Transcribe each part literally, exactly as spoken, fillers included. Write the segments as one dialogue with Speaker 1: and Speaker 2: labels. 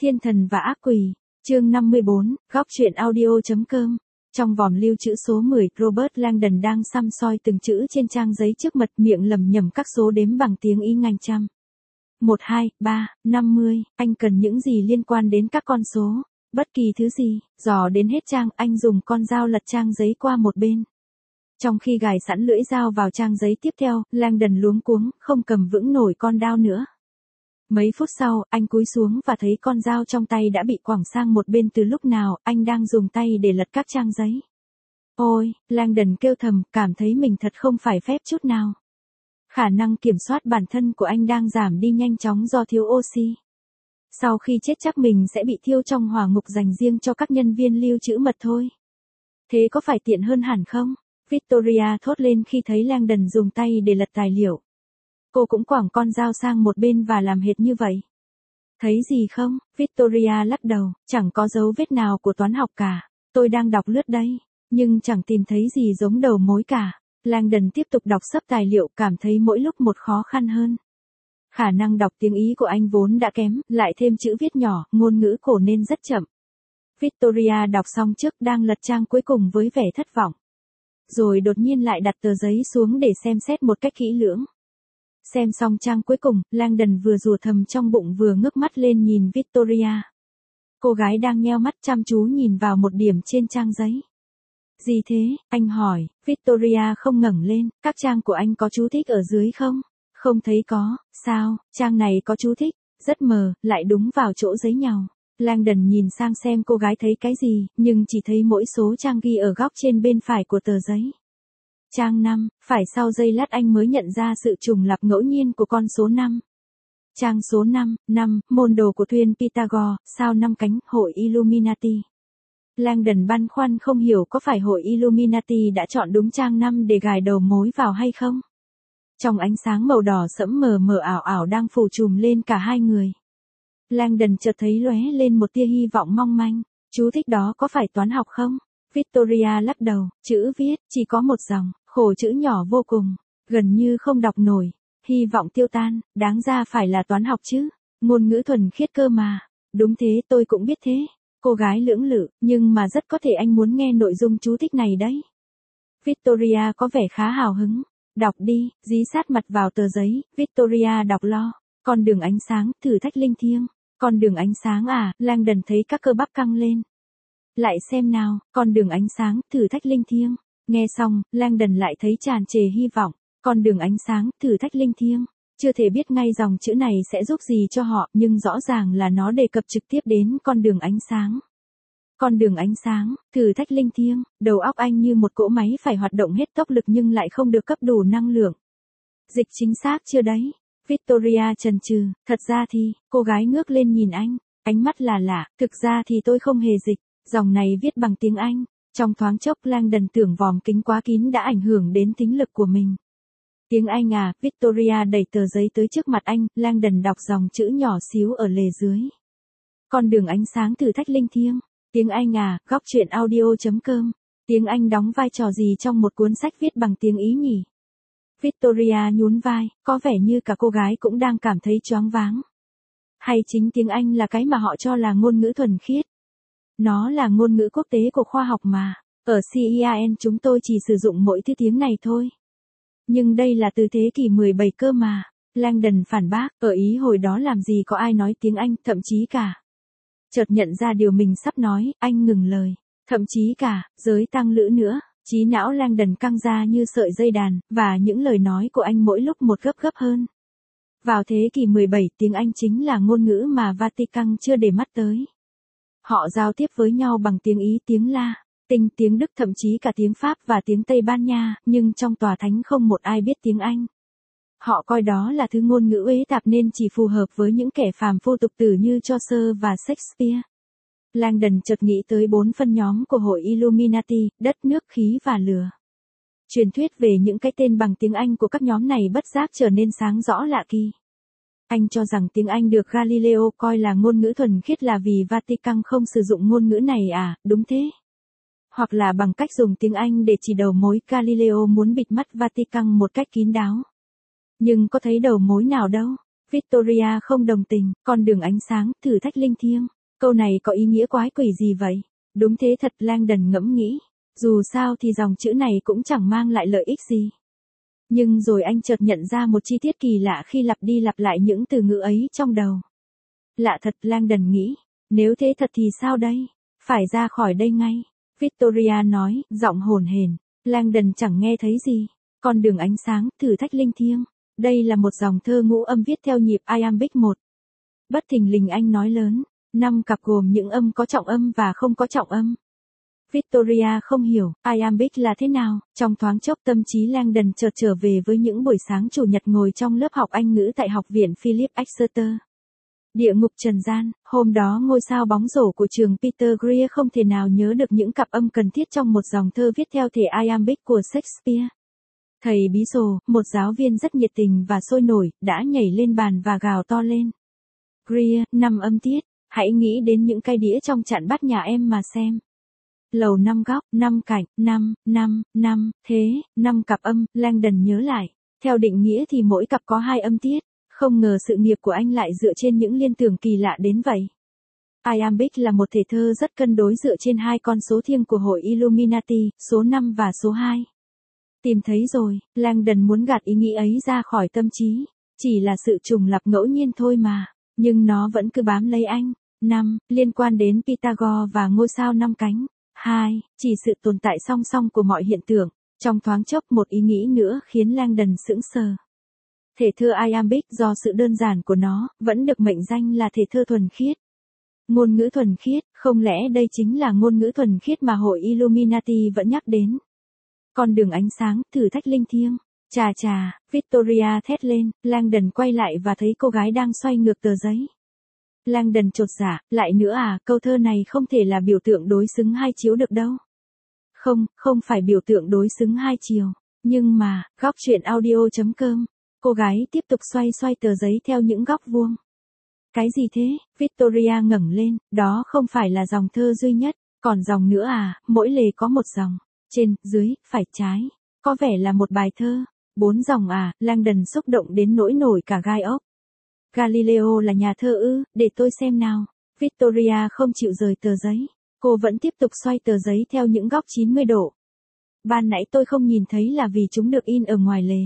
Speaker 1: Thiên thần và ác quỷ, chương năm mươi bốn, góc truyện audio.com. Trong vòng lưu trữ số mười, Robert Langdon đang săm soi từng chữ trên trang giấy trước mặt, miệng lẩm nhẩm các số đếm bằng tiếng Ý ngành trăm. một, hai, ba, năm mươi, anh cần những gì liên quan đến các con số, bất kỳ thứ gì, dò đến hết trang, anh dùng con dao lật trang giấy qua một bên. Trong khi gài sẵn lưỡi dao vào trang giấy tiếp theo, Langdon luống cuống, không cầm vững nổi con dao nữa. Mấy phút sau, anh cúi xuống và thấy con dao trong tay đã bị quẳng sang một bên từ lúc nào, anh đang dùng tay để lật các trang giấy. Ôi, Langdon kêu thầm, cảm thấy mình thật không phải phép chút nào. Khả năng kiểm soát bản thân của anh đang giảm đi nhanh chóng do thiếu oxy. Sau khi chết chắc mình sẽ bị thiêu trong hỏa ngục dành riêng cho các nhân viên lưu trữ mật thôi. Thế có phải tiện hơn hẳn không? Victoria thốt lên khi thấy Langdon dùng tay để lật tài liệu. Cô cũng quẳng con dao sang một bên và làm hệt như vậy. Thấy gì không? Victoria lắc đầu, chẳng có dấu vết nào của toán học cả. Tôi đang đọc lướt đây, nhưng chẳng tìm thấy gì giống đầu mối cả. Langdon tiếp tục đọc sấp tài liệu, cảm thấy mỗi lúc một khó khăn hơn. Khả năng đọc tiếng Ý của anh vốn đã kém, lại thêm chữ viết nhỏ, ngôn ngữ cổ nên rất chậm. Victoria đọc xong trước, đang lật trang cuối cùng với vẻ thất vọng. Rồi đột nhiên lại đặt tờ giấy xuống để xem xét một cách kỹ lưỡng. Xem xong trang cuối cùng, Langdon vừa rủa thầm trong bụng vừa ngước mắt lên nhìn Victoria. Cô gái đang nheo mắt chăm chú nhìn vào một điểm trên trang giấy. Gì thế? Anh hỏi. Victoria không ngẩng lên. Các trang của anh có chú thích ở dưới không? Không thấy có. Sao? Trang này có chú thích. Rất mờ, lại đúng vào chỗ giấy nhàu. Langdon nhìn sang xem cô gái thấy cái gì, nhưng chỉ thấy mỗi số trang ghi ở góc trên bên phải của tờ giấy. Trang năm, phải sau giây lát anh mới nhận ra sự trùng lặp ngẫu nhiên của con số năm. Trang số năm, năm, môn đồ của thuyên Pythagore, sao năm cánh, hội Illuminati. Langdon băn khoăn không hiểu có phải hội Illuminati đã chọn đúng trang năm để gài đầu mối vào hay không. Trong ánh sáng màu đỏ sẫm mờ mờ ảo ảo đang phủ trùm lên cả hai người. Langdon chợt thấy lóe lên một tia hy vọng mong manh. Chú thích đó có phải toán học không? Victoria lắc đầu, chữ viết, chỉ có một dòng, khổ chữ nhỏ vô cùng, gần như không đọc nổi. Hy vọng tiêu tan, đáng ra phải là toán học chứ, ngôn ngữ thuần khiết cơ mà. Đúng thế, tôi cũng biết thế. Cô gái lưỡng lự, nhưng mà rất có thể anh muốn nghe nội dung chú thích này đấy. Victoria có vẻ khá hào hứng. Đọc đi, dí sát mặt vào tờ giấy, Victoria đọc lo. Con đường ánh sáng, thử thách linh thiêng. Con đường ánh sáng à, Langdon thấy các cơ bắp căng lên. Lại xem nào, con đường ánh sáng, thử thách linh thiêng. Nghe xong, Langdon lại thấy tràn trề hy vọng. Con đường ánh sáng, thử thách linh thiêng. Chưa thể biết ngay dòng chữ này sẽ giúp gì cho họ, nhưng rõ ràng là nó đề cập trực tiếp đến con đường ánh sáng. Con đường ánh sáng, thử thách linh thiêng, đầu óc anh như một cỗ máy phải hoạt động hết tốc lực nhưng lại không được cấp đủ năng lượng. Dịch chính xác chưa đấy? Victoria chần chừ, thật ra thì, cô gái ngước lên nhìn anh, ánh mắt là lạ, thực ra thì tôi không hề dịch, dòng này viết bằng tiếng Anh. Trong thoáng chốc Langdon tưởng vòm kính quá kín đã ảnh hưởng đến thính lực của mình. Tiếng Anh à, Victoria đẩy tờ giấy tới trước mặt anh, Langdon đọc dòng chữ nhỏ xíu ở lề dưới. Con đường ánh sáng thử thách linh thiêng. Tiếng Anh à, góc truyện audio.com. Tiếng Anh đóng vai trò gì trong một cuốn sách viết bằng tiếng Ý nhỉ? Victoria nhún vai, có vẻ như cả cô gái cũng đang cảm thấy choáng váng. Hay chính tiếng Anh là cái mà họ cho là ngôn ngữ thuần khiết? Nó là ngôn ngữ quốc tế của khoa học mà. Ở xê e a en chúng tôi chỉ sử dụng mỗi thứ tiếng này thôi. Nhưng đây là từ thế kỷ mười bảy cơ mà. Langdon phản bác, ở Ý hồi đó làm gì có ai nói tiếng Anh, thậm chí cả. Chợt nhận ra điều mình sắp nói, anh ngừng lời. Thậm chí cả, giới tăng lữ nữa. Trí não Langdon căng ra như sợi dây đàn, và những lời nói của anh mỗi lúc một gấp gấp hơn. Vào thế kỷ mười bảy, tiếng Anh chính là ngôn ngữ mà Vatican chưa để mắt tới. Họ giao tiếp với nhau bằng tiếng Ý, tiếng La, Tinh, tiếng Đức, thậm chí cả tiếng Pháp và tiếng Tây Ban Nha, nhưng trong tòa thánh không một ai biết tiếng Anh. Họ coi đó là thứ ngôn ngữ uế tạp nên chỉ phù hợp với những kẻ phàm phu tục tử như Chaucer và Shakespeare. Langdon chợt nghĩ tới bốn phân nhóm của hội Illuminati, đất, nước, khí và lửa. Truyền thuyết về những cái tên bằng tiếng Anh của các nhóm này bất giác trở nên sáng rõ lạ kỳ. Anh cho rằng tiếng Anh được Galileo coi là ngôn ngữ thuần khiết là vì Vatican không sử dụng ngôn ngữ này à, đúng thế? Hoặc là bằng cách dùng tiếng Anh để chỉ đầu mối, Galileo muốn bịt mắt Vatican một cách kín đáo. Nhưng có thấy đầu mối nào đâu? Victoria không đồng tình, con đường ánh sáng, thử thách linh thiêng. Câu này có ý nghĩa quái quỷ gì vậy? Đúng thế thật, Langdon ngẫm nghĩ. Dù sao thì dòng chữ này cũng chẳng mang lại lợi ích gì. Nhưng rồi anh chợt nhận ra một chi tiết kỳ lạ khi lặp đi lặp lại những từ ngữ ấy trong đầu. Lạ thật, Langdon nghĩ. Nếu thế thật thì sao đây? Phải ra khỏi đây ngay. Victoria nói, giọng hồn hển. Langdon chẳng nghe thấy gì. Con đường ánh sáng, thử thách linh thiêng. Đây là một dòng thơ ngũ âm viết theo nhịp iambic một. Bất thình lình anh nói lớn. Năm cặp gồm những âm có trọng âm và không có trọng âm. Victoria không hiểu, iambic là thế nào, trong thoáng chốc tâm trí Langdon chợt trở về với những buổi sáng chủ nhật ngồi trong lớp học Anh ngữ tại học viện Philip Exeter. Địa ngục trần gian, hôm đó ngôi sao bóng rổ của trường Peter Greer không thể nào nhớ được những cặp âm cần thiết trong một dòng thơ viết theo thể iambic của Shakespeare. Thầy bí sồ, một giáo viên rất nhiệt tình và sôi nổi, đã nhảy lên bàn và gào to lên. Greer, năm âm tiết, hãy nghĩ đến những cây đĩa trong chạn bát nhà em mà xem. Lầu năm góc, năm cạnh, năm, năm, năm, thế, năm cặp âm, Langdon nhớ lại. Theo định nghĩa thì mỗi cặp có hai âm tiết. Không ngờ sự nghiệp của anh lại dựa trên những liên tưởng kỳ lạ đến vậy. Iambic là một thể thơ rất cân đối dựa trên hai con số thiêng của hội Illuminati, số năm và số hai. Tìm thấy rồi, Langdon muốn gạt ý nghĩ ấy ra khỏi tâm trí. Chỉ là sự trùng lặp ngẫu nhiên thôi mà, nhưng nó vẫn cứ bám lấy anh. Năm, liên quan đến Pythagore và ngôi sao năm cánh. Hai, chỉ sự tồn tại song song của mọi hiện tượng. Trong thoáng chốc một ý nghĩ nữa khiến Langdon sững sờ. Thể thơ iambic do sự đơn giản của nó, vẫn được mệnh danh là thể thơ thuần khiết. Ngôn ngữ thuần khiết, không lẽ đây chính là ngôn ngữ thuần khiết mà hội Illuminati vẫn nhắc đến? Con đường ánh sáng, thử thách linh thiêng. Chà chà, Victoria thét lên, Langdon quay lại và thấy cô gái đang xoay ngược tờ giấy. Langdon chột dạ, lại nữa à, câu thơ này không thể là biểu tượng đối xứng hai chiếu được đâu. Không, không phải biểu tượng đối xứng hai chiều. Nhưng mà, góc truyện audio chấm com. Cô gái tiếp tục xoay xoay tờ giấy theo những góc vuông. Cái gì thế? Victoria ngẩng lên, đó không phải là dòng thơ duy nhất, còn dòng nữa à, mỗi lề có một dòng. Trên, dưới, phải, trái. Có vẻ là một bài thơ. Bốn dòng à, Langdon xúc động đến nỗi nổi cả gai ốc. Galileo là nhà thơ ư, để tôi xem nào. Victoria không chịu rời tờ giấy. Cô vẫn tiếp tục xoay tờ giấy theo những góc chín mươi độ. Ban nãy tôi không nhìn thấy là vì chúng được in ở ngoài lề.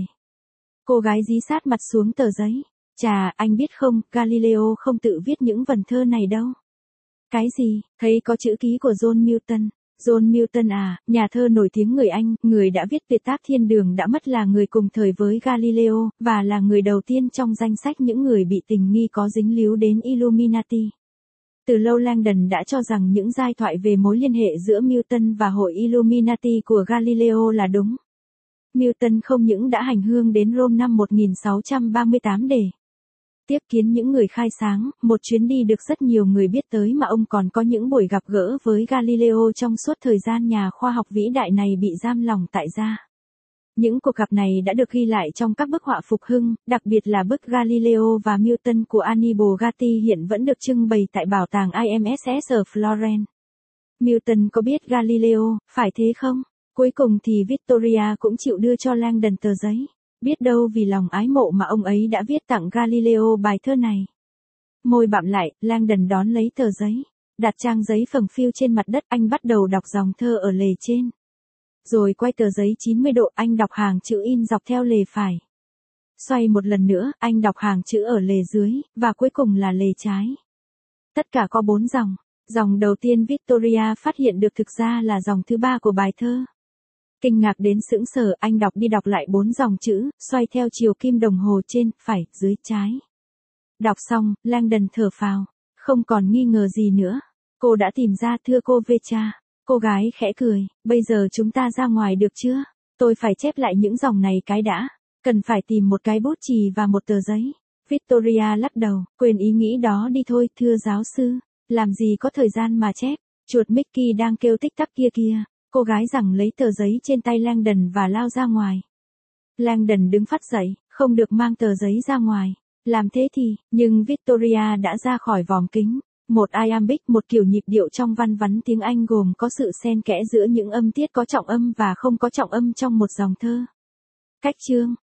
Speaker 1: Cô gái dí sát mặt xuống tờ giấy. Chà, anh biết không, Galileo không tự viết những vần thơ này đâu. Cái gì, thấy có chữ ký của John Milton. John Milton à, nhà thơ nổi tiếng người Anh, người đã viết Tuyệt tác thiên đường đã mất là người cùng thời với Galileo, và là người đầu tiên trong danh sách những người bị tình nghi có dính líu đến Illuminati. Từ lâu Langdon đã cho rằng những giai thoại về mối liên hệ giữa Milton và hội Illuminati của Galileo là đúng. Milton không những đã hành hương đến Rome năm một nghìn sáu trăm ba mươi tám để tiếp kiến những người khai sáng, một chuyến đi được rất nhiều người biết tới mà ông còn có những buổi gặp gỡ với Galileo trong suốt thời gian nhà khoa học vĩ đại này bị giam lỏng tại gia. Những cuộc gặp này đã được ghi lại trong các bức họa phục hưng, đặc biệt là bức Galileo và Milton của Annibale Gatti hiện vẫn được trưng bày tại bảo tàng i em ét ét ở Florence. Milton có biết Galileo, phải thế không? Cuối cùng thì Victoria cũng chịu đưa cho Langdon tờ giấy. Biết đâu vì lòng ái mộ mà ông ấy đã viết tặng Galileo bài thơ này. Môi bặm lại, Langdon đón lấy tờ giấy. Đặt trang giấy phồng phêu trên mặt đất, anh bắt đầu đọc dòng thơ ở lề trên. Rồi quay tờ giấy chín mươi độ, anh đọc hàng chữ in dọc theo lề phải. Xoay một lần nữa, anh đọc hàng chữ ở lề dưới, và cuối cùng là lề trái. Tất cả có bốn dòng. Dòng đầu tiên Victoria phát hiện được thực ra là dòng thứ ba của bài thơ. Kinh ngạc đến sững sờ, anh đọc đi đọc lại bốn dòng chữ, xoay theo chiều kim đồng hồ trên, phải, dưới, trái. Đọc xong, Langdon thở phào. Không còn nghi ngờ gì nữa. Cô đã tìm ra, thưa cô Vecha. Cô gái khẽ cười, bây giờ chúng ta ra ngoài được chưa? Tôi phải chép lại những dòng này cái đã. Cần phải tìm một cái bút chì và một tờ giấy. Victoria lắc đầu, quên ý nghĩ đó đi thôi, thưa giáo sư. Làm gì có thời gian mà chép. Chuột Mickey đang kêu tích tắc kia kia. Cô gái giằng lấy tờ giấy trên tay Langdon và lao ra ngoài. Langdon đứng phắt dậy, không được mang tờ giấy ra ngoài. Làm thế thì, nhưng Victoria đã ra khỏi vòm kính. Một iambic, một kiểu nhịp điệu trong văn vắn tiếng Anh gồm có sự xen kẽ giữa những âm tiết có trọng âm và không có trọng âm trong một dòng thơ. Cách chương